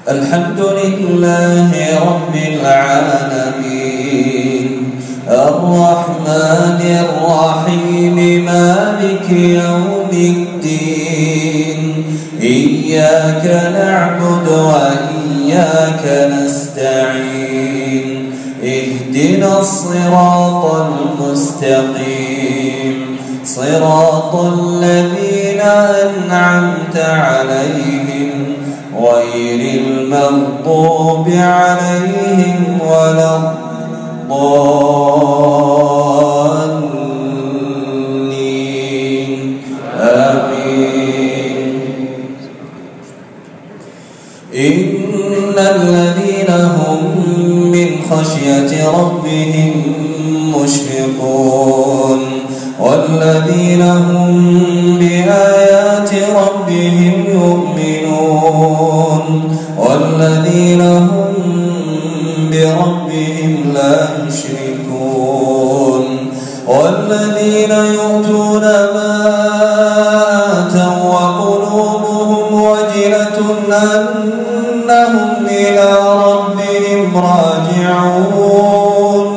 الحمد لله رب العالمين الرحمن الرحيم مالك يوم الدين إياك نعبد وإياك نستعين اهدنا الصراط المستقيم صراط الذين أنعمت عليهم غير المغضوب عليهم ولا الضالين آمين. إن الذين هم من خشية ربهم مشفقون والذين هم بآيات ربهم يؤمنون والذين هم بربهم لا يشركون والذين يؤتون ما آتوا وقلوبهم وجلة أنهم إلى ربهم راجعون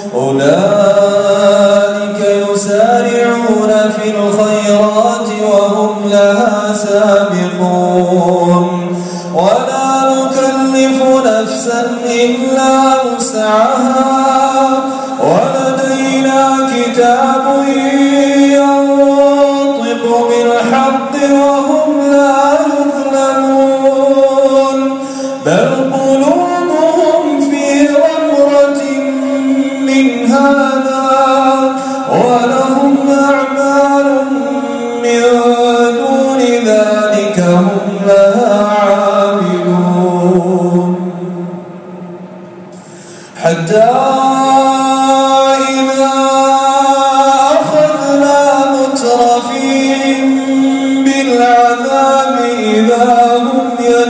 أولئك يسارعون في الخيرات وهم لها سابقون ولا نكلف نفسا إلا وسعها ولدينا كتاب ينطق بالحق وهم لا يظلمون بل قلوبهم في غمرة من هذا ولهم أعمال من دون ذلك هم لها عاملون حتى إذا أخذنا مترفيهم بالعذاب إذا هم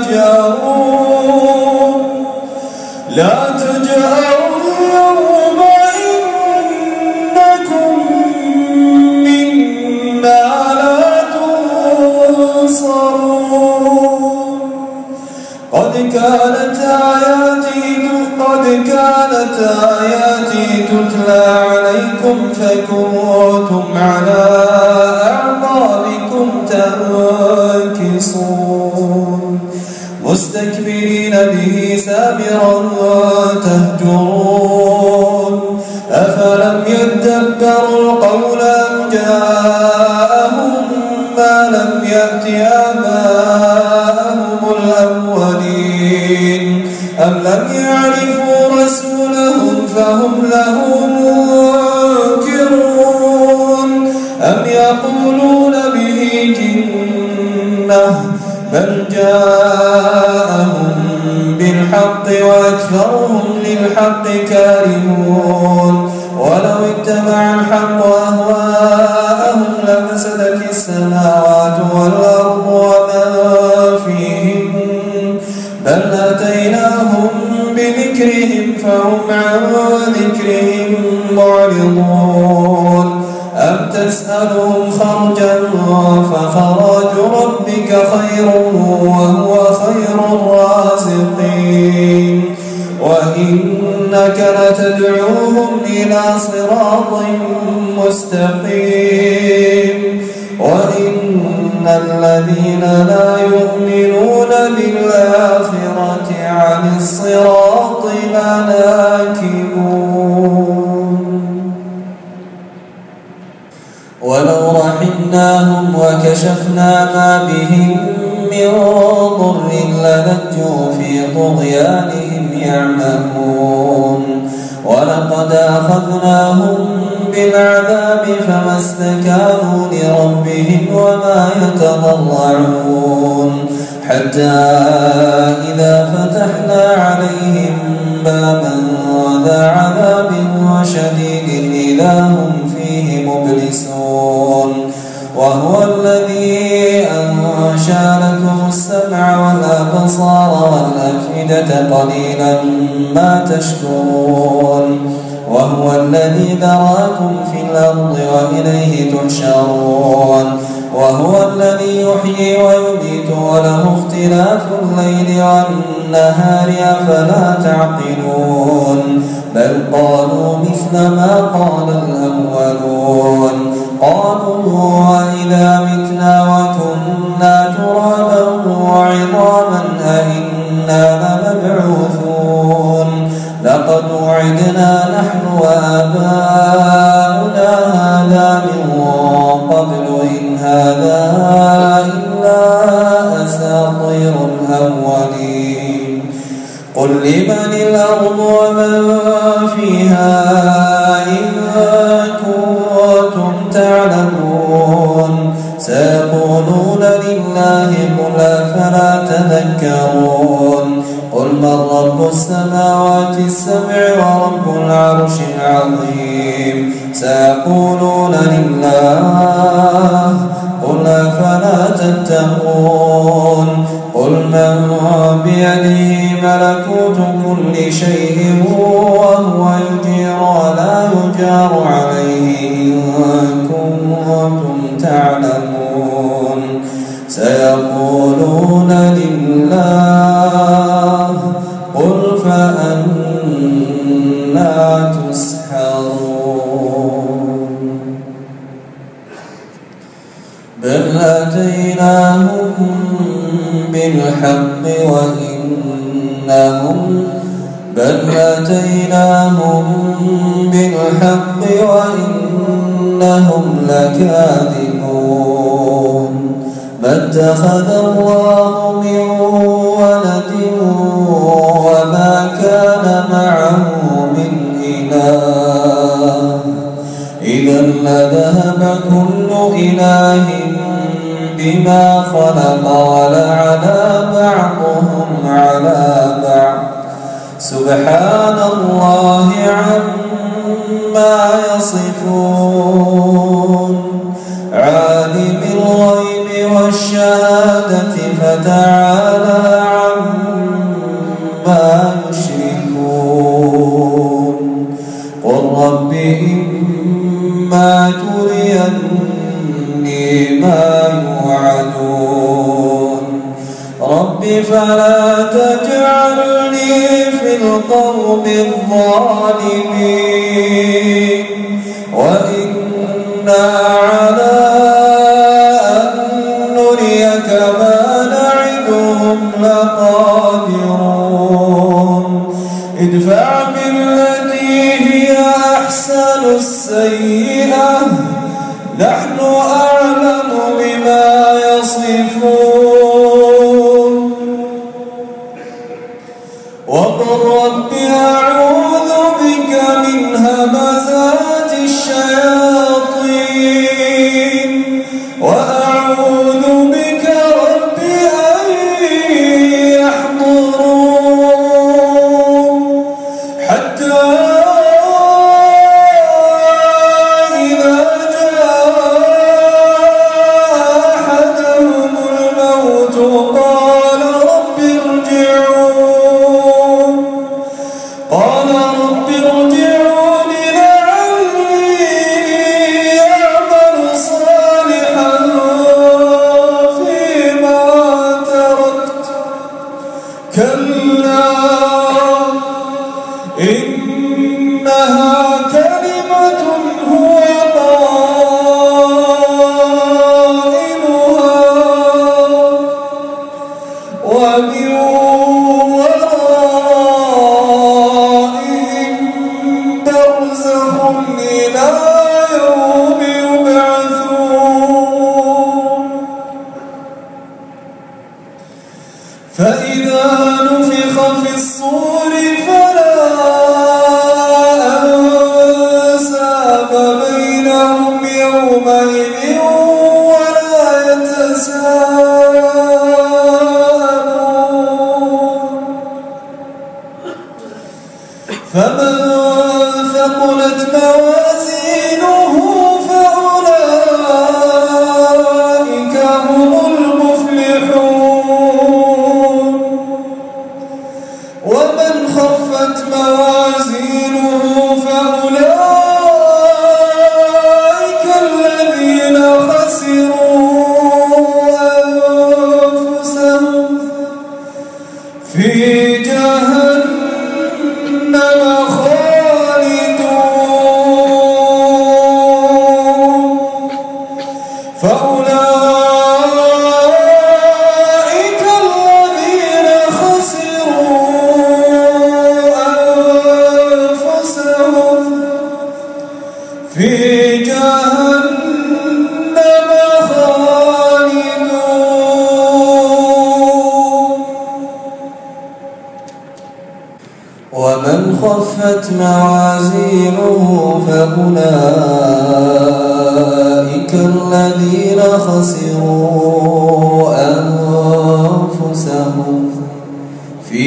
يجأرون لا تجأروا اليوم إنكم منا لا تنصرون قد كانت آياتي تتلى عليكم فكنتم على أعقابكم تنكصون مستكبرين به سامرا تهجرون أفلم يدبروا القول أم جاءهم ما لم يأت آباءهم الأولين أم لم يعرفوا رسولهم فهم له منكرون أم يقولون به جنة بل جاءهم بالحق وأكثرهم للحق كارهون ولو اتبع الحق أهواءهم لفسدت السماوات والأرض ومن فيهن بل آتيناهم بذكرهم فهم عن ذكرهم معرضون أم تسألهم خرجا فخراج ربك خير وهو خير الرازقين وإنك لتدعوهم إلى صراط مستقيم وإن الذين لا يؤمنون بالآخرة عن الصراط لناكبون ولو رحمناهم وكشفنا ما بهم من ضر للجوا في طغيانهم يعمهون ولقد أخذناهم بالعذاب فما استكانوا لربهم وما يتضرعون حتى إذا فتحنا عليهم بابا ذا عذاب شديد إذا هم فيه مبلسون وهو الذي أنشأ لكم السمع والأبصار والأفئدة قليلا ما تشكرون وهو الذي ذراكم في الأرض وإليه تحشرون وهو الذي يحيي ويميت وله اختلاف الليل والنهار أفلا تعقلون بل قالوا مثل ما قال الأولون قالوا وإذا متنا وكنا ترابا وعظاما أئنا لمبعوثون لقد وعدنا نحن وآباؤنا هذا من قبل إن هذا إلا أساطير الأولين قل لمن الأرض ومن فيها إن كنتم تعلمون سيقولون لله قل أفلا تذكرون قل من رب السماوات السبع ورب العرش العظيم سيقولون لله قل أفلا تتقون قل من بيده ملكوت كل شيء وهو يجير ولا يجار عليه إن كنتم تعلمون سيقولون لله قل فأنى تسحرون بل أتيناهم بالحق وإنهم لكاذبون ما اتخذ الله من ولد وما كان معه من إله إذا لذهب كل إله بما خلق ولعلى بعضهم على بعض سبحان الله عما يصفون عالم الغيب والشهادة فتعالى عما يشركون قل رب إما تريني ما يوعدون رب فلا تجعلني في القوم الظالمين وإنا على أن نريك ما نعدهم لقادرون ادفع بالتي هي أحسن السيئة نحن أعلم بما يصفون وقل رب أعوذ بك من همزات الشياطين وأعوذ بك رب أن يحضرون حتى إذا جاء أحدهم الموت قال رب ارجعون لعلي أعمل صالحا فيما تركت كلا إنها كلمة هو قائلها ومن ورائهم برزخ إلى يوم يبعثون فإذا نفخ في الصور فلا أنساب بينهم يومئذ ولا يتساءلون فمن ثقلت موازينه فأولئك هم المفلحون ومن خفت موازينه فأولئك الذين خسروا في جهنم خالدون فأولئك الذين خسروا أنفسهم في جهنم خالدون. ومن خفت موازينه فأولئك الذين خسروا أنفسهم في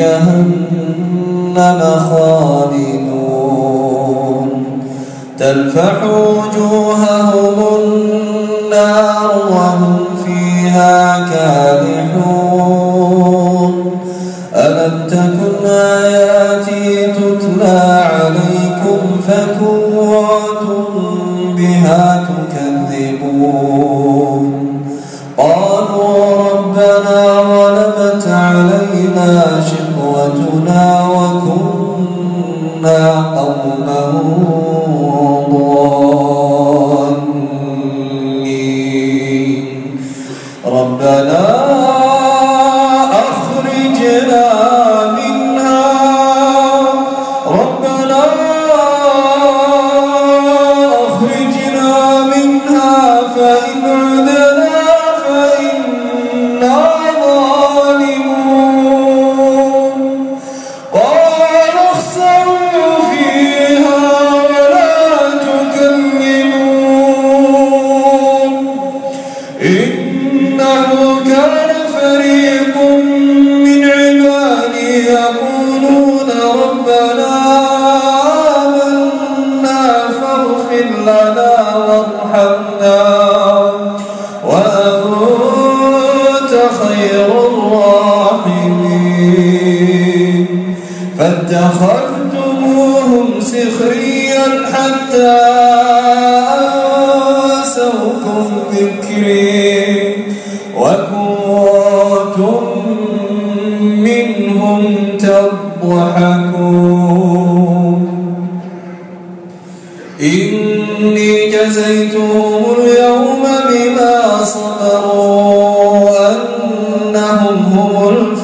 جهنم خالدون تلفح وجوههم النار وهم فيها كالحون ألم تكن آياتي تتلى عليكم فكنتم بها تكذبون قالوا ربنا غلبت علينا شقوتنا وكنا قوما ضالين ربنا أخرجنا منها فإن عدنا فإنا ظالمون قال اخسئوا فيها ولا تكلمون إنه كان فريق من عبادي يقولون ربنا آمنا فاغفر لنا وارحمنا وأنت خير الراحمين فاتخذتموهم سخريا حتى أنسوكم ذكري وكنتم منهم تضحكون إني جزيتهم اليوم بما صبروا أنهم هم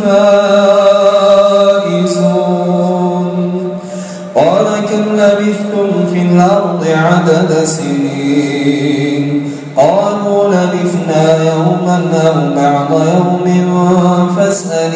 الفائزون قال كم لبثتم في الأرض عدد سنين قالوا لبثنا يوما أو بعض يوم فاسأل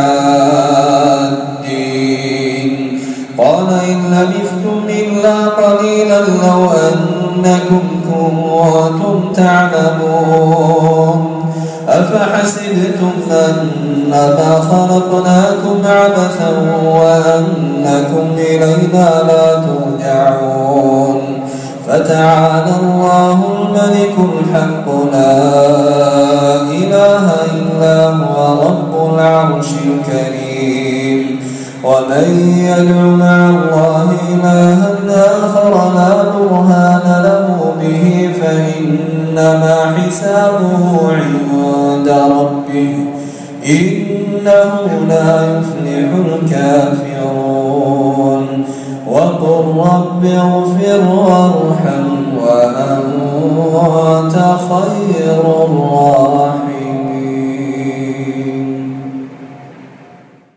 العادين قال إن لبثتم إلا قليلا لو أنكم كنتم تعلمون أفحسبتم أنما خلقناكم عبثا وأنكم إلينا لا ترجعون فتعالى الله الملك الحق لا إله إلا هو رب العرش الكريم ومن يدع مع الله إلها آخر لا برهان له به فإنما حسابه عند ربه إنه لا يفلح الكافرون وقل رب اغفر وارحم وأنت خير الراحمين.